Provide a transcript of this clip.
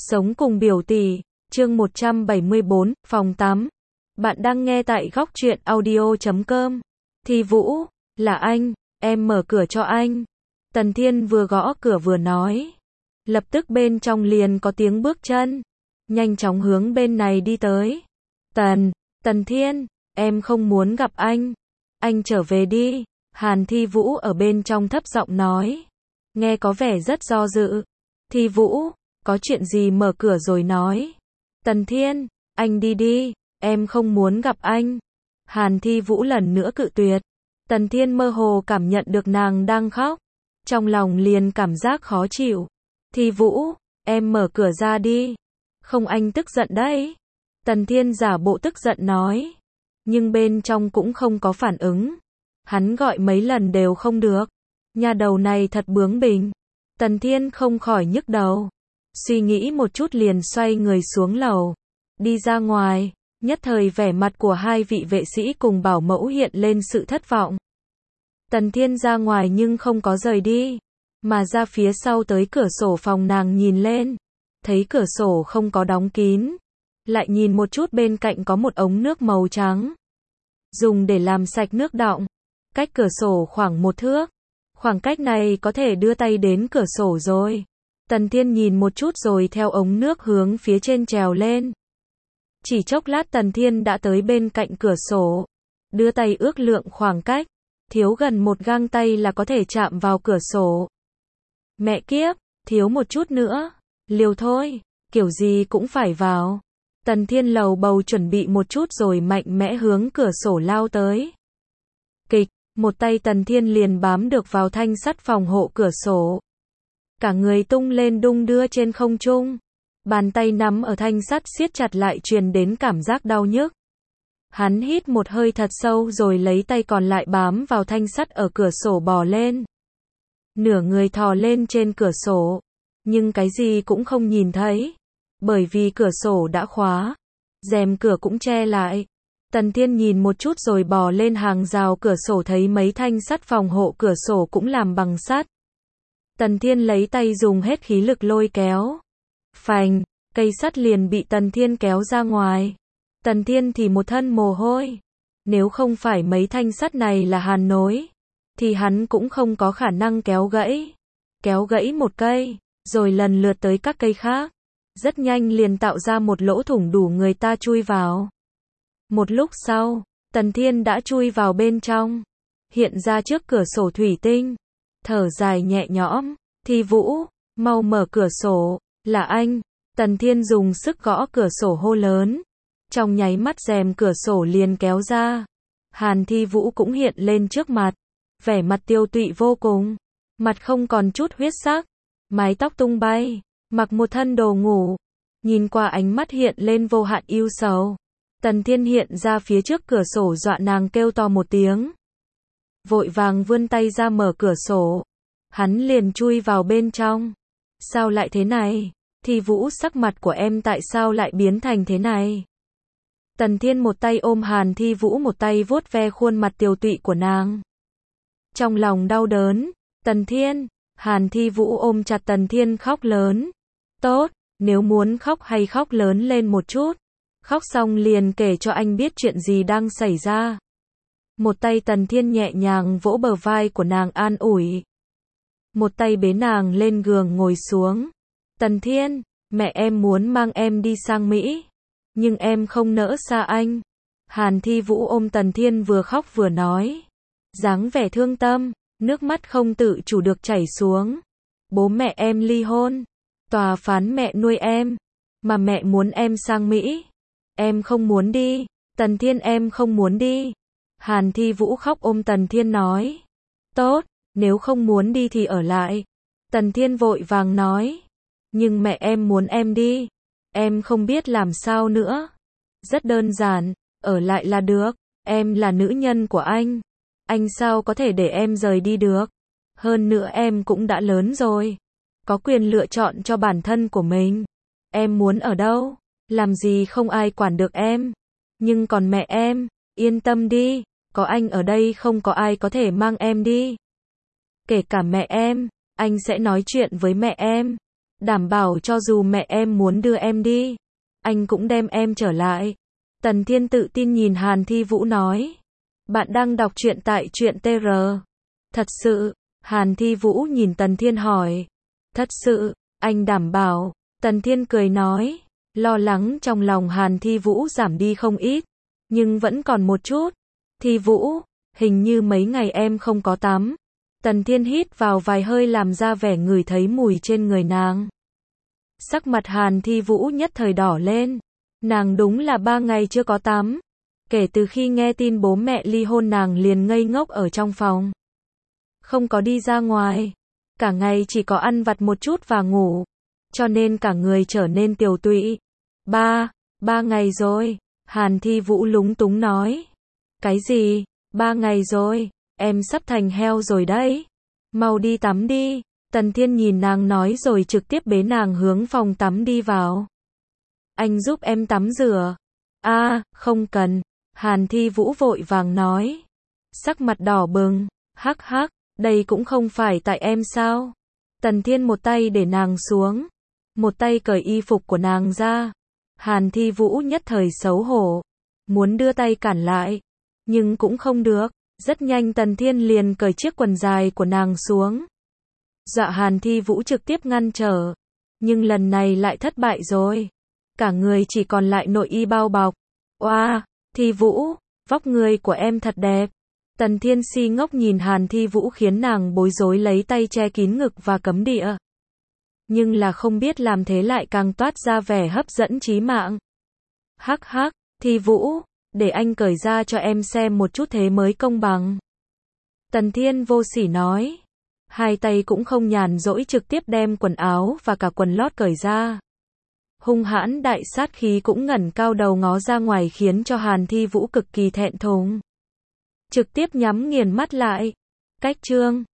Sống cùng biểu tỷ, chương 174, phòng tắm. Bạn đang nghe tại góc truyện audio.com. Thi Vũ, là anh, em mở cửa cho anh. Tần Thiên vừa gõ cửa vừa nói. Lập tức bên trong liền có tiếng bước chân. Nhanh chóng hướng bên này đi tới. Tần Thiên, em không muốn gặp anh. Anh trở về đi. Hàn Thi Vũ ở bên trong thấp giọng nói. Nghe có vẻ rất do dự. Thi Vũ, có chuyện gì mở cửa rồi nói. Tần Thiên, anh đi đi, em không muốn gặp anh. Hàn Thi Vũ lần nữa cự tuyệt. Tần Thiên mơ hồ cảm nhận được nàng đang khóc. Trong lòng liền cảm giác khó chịu. Thi Vũ, em mở cửa ra đi. Không anh tức giận đấy. Tần Thiên giả bộ tức giận nói. Nhưng bên trong cũng không có phản ứng. Hắn gọi mấy lần đều không được. Nhà đầu này thật bướng bỉnh. Tần Thiên không khỏi nhức đầu. Suy nghĩ một chút liền xoay người xuống lầu. Đi ra ngoài, nhất thời vẻ mặt của hai vị vệ sĩ cùng bảo mẫu hiện lên sự thất vọng. Tần Thiên ra ngoài nhưng không có rời đi, mà ra phía sau tới cửa sổ phòng nàng nhìn lên. Thấy cửa sổ không có đóng kín. Lại nhìn một chút bên cạnh có một ống nước màu trắng. Dùng để làm sạch nước đọng. Cách cửa sổ khoảng 1 thước. Khoảng cách này có thể đưa tay đến cửa sổ rồi. Tần Thiên nhìn một chút rồi theo ống nước hướng phía trên trèo lên. Chỉ chốc lát Tần Thiên đã tới bên cạnh cửa sổ. Đưa tay ước lượng khoảng cách. Thiếu gần 1 gang tay là có thể chạm vào cửa sổ. Mẹ kiếp, thiếu một chút nữa. Liều thôi, kiểu gì cũng phải vào. Tần Thiên lầu bầu chuẩn bị một chút rồi mạnh mẽ hướng cửa sổ lao tới. Kịch, một tay Tần Thiên liền bám được vào thanh sắt phòng hộ cửa sổ. Cả người tung lên đung đưa trên không trung. Bàn tay nắm ở thanh sắt siết chặt lại truyền đến cảm giác đau nhức. Hắn hít một hơi thật sâu rồi lấy tay còn lại bám vào thanh sắt ở cửa sổ bò lên. Nửa người thò lên trên cửa sổ. Nhưng cái gì cũng không nhìn thấy. Bởi vì cửa sổ đã khóa. Rèm cửa cũng che lại. Tần Thiên nhìn một chút rồi bò lên hàng rào cửa sổ thấy mấy thanh sắt phòng hộ cửa sổ cũng làm bằng sắt. Tần Thiên lấy tay dùng hết khí lực lôi kéo. Phành, cây sắt liền bị Tần Thiên kéo ra ngoài. Tần Thiên thì một thân mồ hôi. Nếu không phải mấy thanh sắt này là hàn nối, thì hắn cũng không có khả năng kéo gãy. Kéo gãy một cây, rồi lần lượt tới các cây khác. Rất nhanh liền tạo ra một lỗ thủng đủ người ta chui vào. Một lúc sau, Tần Thiên đã chui vào bên trong. Hiện ra trước cửa sổ thủy tinh. Thở dài nhẹ nhõm. Thi Vũ, mau mở cửa sổ. Là anh. Tần Thiên dùng sức gõ cửa sổ hô lớn. Trong nháy mắt rèm cửa sổ liền kéo ra. Hàn Thi Vũ cũng hiện lên trước mặt. Vẻ mặt tiêu tụy vô cùng. Mặt không còn chút huyết sắc. Mái tóc tung bay. Mặc một thân đồ ngủ. Nhìn qua ánh mắt hiện lên vô hạn ưu sầu. Tần Thiên hiện ra phía trước cửa sổ dọa nàng kêu to một tiếng. Vội vàng vươn tay ra mở cửa sổ. Hắn liền chui vào bên trong. Sao lại thế này? Thi Vũ, sắc mặt của em tại sao lại biến thành thế này? Tần Thiên một tay ôm Hàn Thi Vũ, một tay vuốt ve khuôn mặt tiều tụy của nàng. Trong lòng đau đớn. Tần Thiên, Hàn Thi Vũ ôm chặt Tần Thiên khóc lớn. Tốt, nếu muốn khóc hay khóc lớn lên một chút. Khóc xong liền kể cho anh biết chuyện gì đang xảy ra. Một tay Tần Thiên nhẹ nhàng vỗ bờ vai của nàng an ủi. Một tay bế nàng lên giường ngồi xuống. Tần Thiên, mẹ em muốn mang em đi sang Mỹ. Nhưng em không nỡ xa anh. Hàn Thi Vũ ôm Tần Thiên vừa khóc vừa nói. Dáng vẻ thương tâm, nước mắt không tự chủ được chảy xuống. Bố mẹ em ly hôn. Tòa phán mẹ nuôi em. Mà mẹ muốn em sang Mỹ. Em không muốn đi. Tần Thiên, em không muốn đi. Hàn Thi Vũ khóc ôm Tần Thiên nói. Tốt, nếu không muốn đi thì ở lại. Tần Thiên vội vàng nói. Nhưng mẹ em muốn em đi. Em không biết làm sao nữa. Rất đơn giản, ở lại là được. Em là nữ nhân của anh. Anh sao có thể để em rời đi được. Hơn nữa em cũng đã lớn rồi. Có quyền lựa chọn cho bản thân của mình. Em muốn ở đâu, làm gì không ai quản được em. Nhưng còn mẹ em, yên tâm đi. Có anh ở đây không có ai có thể mang em đi. Kể cả mẹ em, anh sẽ nói chuyện với mẹ em. Đảm bảo cho dù mẹ em muốn đưa em đi, anh cũng đem em trở lại. Tần Thiên tự tin nhìn Hàn Thi Vũ nói. Bạn đang đọc truyện tại truyện TR. Thật sự, Hàn Thi Vũ nhìn Tần Thiên hỏi. Thật sự, anh đảm bảo. Tần Thiên cười nói. Lo lắng trong lòng Hàn Thi Vũ giảm đi không ít, nhưng vẫn còn một chút. Thi Vũ, hình như mấy ngày em không có tắm. Tần Thiên hít vào vài hơi làm ra vẻ ngửi thấy mùi trên người nàng. Sắc mặt Hàn Thi Vũ nhất thời đỏ lên. Nàng đúng là 3 ngày chưa có tắm. Kể từ khi nghe tin bố mẹ ly hôn nàng liền ngây ngốc ở trong phòng. Không có đi ra ngoài. Cả ngày chỉ có ăn vặt một chút và ngủ. Cho nên cả người trở nên tiều tụy. 3 ngày rồi. Hàn Thi Vũ lúng túng nói. Cái gì? 3 ngày rồi. Em sắp thành heo rồi đấy. Mau đi tắm đi. Tần Thiên nhìn nàng nói rồi trực tiếp bế nàng hướng phòng tắm đi vào. Anh giúp em tắm rửa. Không cần. Hàn Thi Vũ vội vàng nói. Sắc mặt đỏ bừng. Hắc hắc, đây cũng không phải tại em sao? Tần Thiên một tay để nàng xuống. Một tay cởi y phục của nàng ra. Hàn Thi Vũ nhất thời xấu hổ. Muốn đưa tay cản lại. Nhưng cũng không được. Rất nhanh Tần Thiên liền cởi chiếc quần dài của nàng xuống. Dạ Hàn Thi Vũ trực tiếp ngăn trở. Nhưng lần này lại thất bại rồi. Cả người chỉ còn lại nội y bao bọc. Oa, Thi Vũ, vóc người của em thật đẹp. Tần Thiên si ngốc nhìn Hàn Thi Vũ khiến nàng bối rối lấy tay che kín ngực và cấm địa. Nhưng là không biết làm thế lại càng toát ra vẻ hấp dẫn chí mạng. Hắc hắc, Thi Vũ, để anh cởi ra cho em xem một chút thế mới công bằng. Tần Thiên vô sỉ nói. Hai tay cũng không nhàn rỗi trực tiếp đem quần áo và cả quần lót cởi ra. Hung hãn đại sát khí cũng ngẩng cao đầu ngó ra ngoài khiến cho Hàn Thi Vũ cực kỳ thẹn thùng. Trực tiếp nhắm nghiền mắt lại. Cách chương